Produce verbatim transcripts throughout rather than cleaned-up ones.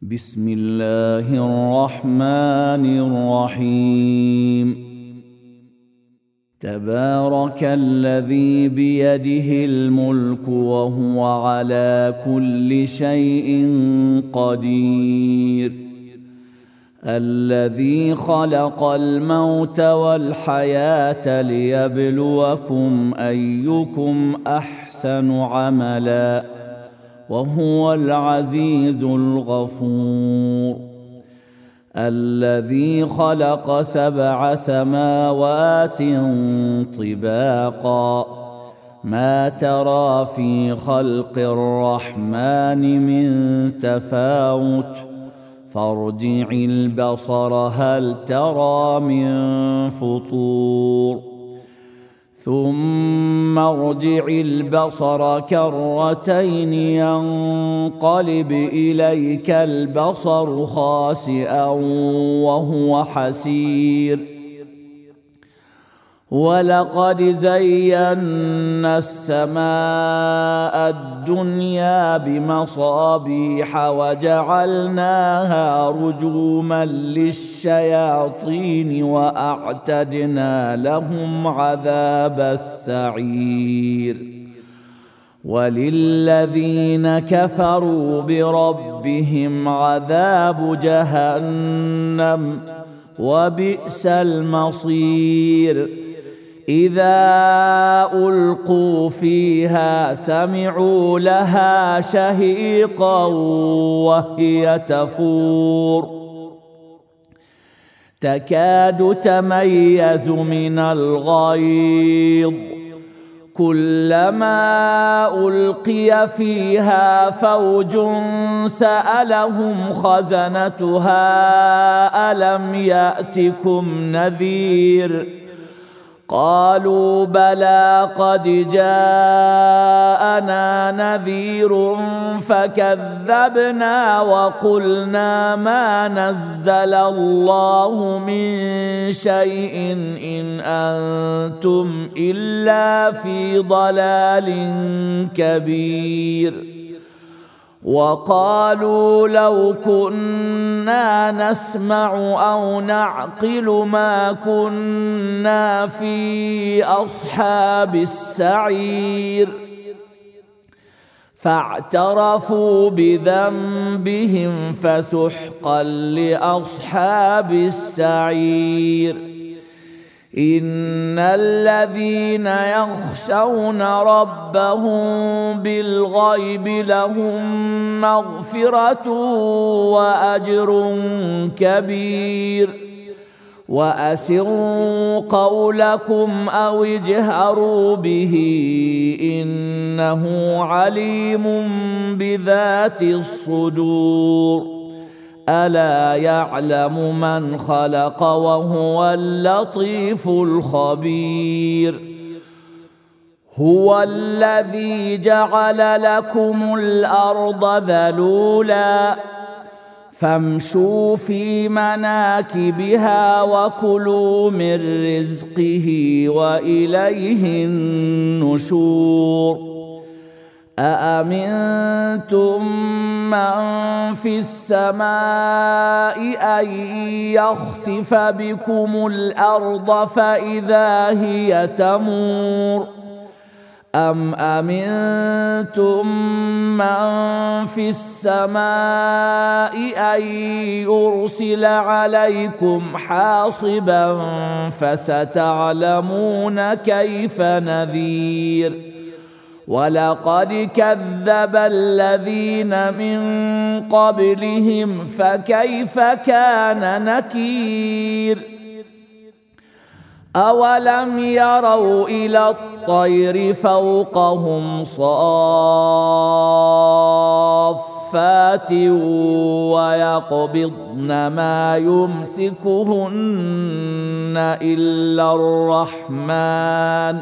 بسم الله الرحمن الرحيم. تبارك الذي بيده الملك وهو على كل شيء قدير، الذي خلق الموت والحياة ليبلوكم أيكم أحسن عملا وهو العزيز الغفور، الذي خلق سبع سماوات طباقا ما ترى في خلق الرحمن من تفاوت فارجع البصر هل ترى من فطور، ثم ارجع البصر كرتين ينقلب إليك البصر خاسئا وهو حسير، ولقد زينا السماء الدنيا بمصابيح وجعلناها رجوما للشياطين وأعتدنا لهم عذاب السعير، وللذين كفروا بربهم عذاب جهنم وبئس المصير، إذا ألقوا فيها سمعوا لها شهيقا وهي تفور تكاد تميز من الغيظ، كلما ألقي فيها فوج سألهم خزنتها ألم يأتكم نذير، قالوا بلى قد جاءنا نذير فكذبنا وقلنا ما نزل الله من شيء إن أنتم إلا في ضلال كبير، وقالوا لو كنا نسمع أو نعقل ما كنا في أصحاب السعير، فاعترفوا بذنبهم فسحقا لأصحاب السعير، إن الذين يخشون ربهم بالغيب لهم مغفرة وأجر كبير، وأسروا قولكم أو اجهروا به إنه عليم بذات الصدور، ألا يعلم من خلق وهو اللطيف الخبير، هو الذي جعل لكم الأرض ذلولا فامشوا في مناكبها وكلوا من رزقه وإليه النشور، أأمنتم من في السماء أن يخسف بكم الأرض فإذا هي تمور، أم أمنتم من في السماء أن يرسل عليكم حاصبا فستعلمون كيف نذير، ولقد كذب الذين من قبلهم فكيف كان نكير، أولم يروا إلى الطير فوقهم صافات ويقبضن ما يمسكهن إلا الرحمن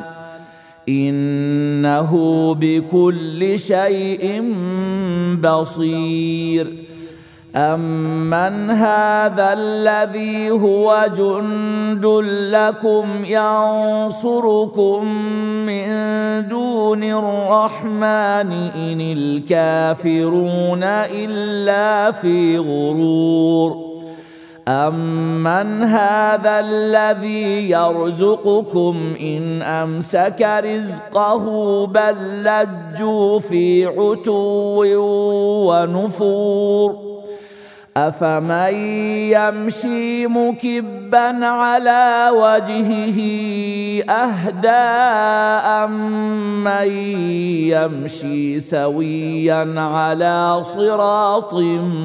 إنه بكل شيء بصير، أَمَّنْ هَذَا الَّذِي هُوَ جُندٌ لَّكُمْ يَنصُرُكُم مِّن دُونِ الرَّحْمَٰنِ إِنِ الْكَافِرُونَ إِلَّا فِي غُرُورٍ أَمَّنْ هَذَا الَّذِي يَرْزُقُكُمْ إِنْ أَمْسَكَ رِزْقَهُ بَل لَّجُّوا فِي عُتُوٍّ وَنُفُورٍ أَفَمَن يَمْشِي مُكِبًّا عَلَىٰ وَجْهِهِ أَهْدَىٰ أَمَّن يَمْشِي سَوِيًّا عَلَىٰ صِرَاطٍ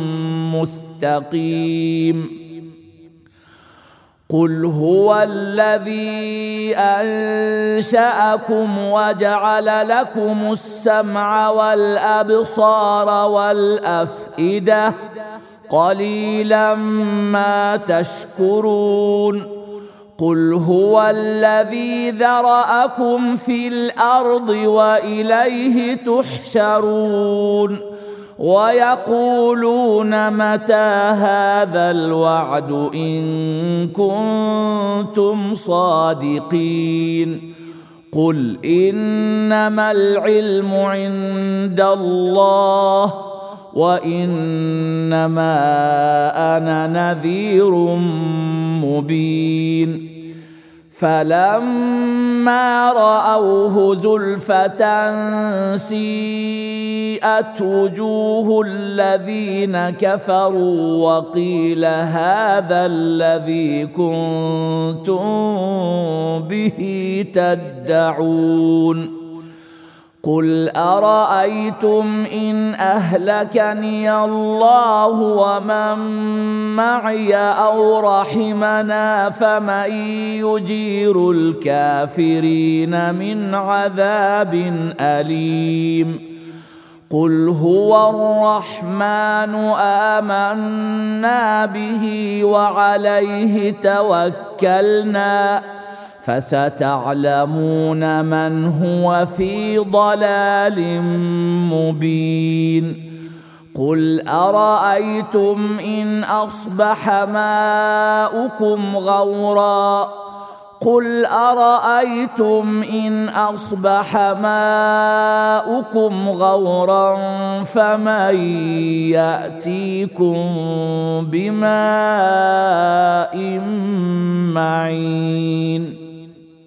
مُّسْتَقِيمٍ قُلْ هُوَ الَّذِي أَنشَأَكُمْ وَجَعَلَ لَكُمُ السَّمْعَ وَالْأَبْصَارَ وَالْأَفْئِدَةَ قَلِيلًا مَا تَشْكُرُونَ قُلْ هُوَ الَّذِي ذَرَأَكُمْ فِي الْأَرْضِ وَإِلَيْهِ تُحْشَرُونَ وَيَقُولُونَ مَتَىٰ هَٰذَا الْوَعْدُ إِن كُنتُمْ صَادِقِينَ قُلْ إِنَّمَا الْعِلْمُ عِندَ اللَّهِ وَإِنَّمَا أَنَا نَذِيرٌ مُّبِينٌ فَلَمَّا رَأَوْهُ زُلْفَةً سِيئَتْ وُجُوهُ الَّذِينَ كَفَرُوا وَقِيلَ هَٰذَا الَّذِي كُنتُم بِهِ تَدَّعُونَ قُلْ أَرَأَيْتُمْ إِنْ أَهْلَكَنِيَ اللَّهُ وَمَن مَّعِيَ أَوْ رَحِمَنَا فَمَن يُجِيرُ الْكَافِرِينَ مِنْ عَذَابٍ أَلِيمٍ قُلْ هُوَ الرَّحْمَٰنُ آمَنَّا بِهِ وَعَلَيْهِ تَوَكَّلْنَا فَسَتَعْلَمُونَ مَنْ هُوَ فِي ضَلَالٍ مُّبِينٍ قُلْ أَرَأَيْتُمْ إِنْ أَصْبَحَ مَاؤُكُمْ غَوْرًا قُلْ أَرَأَيْتُمْ إِنْ أَصْبَحَ مَاؤُكُمْ غَوْرًا فَمَن يَأْتِيكُم بِمَاءٍ مَّعِينٍ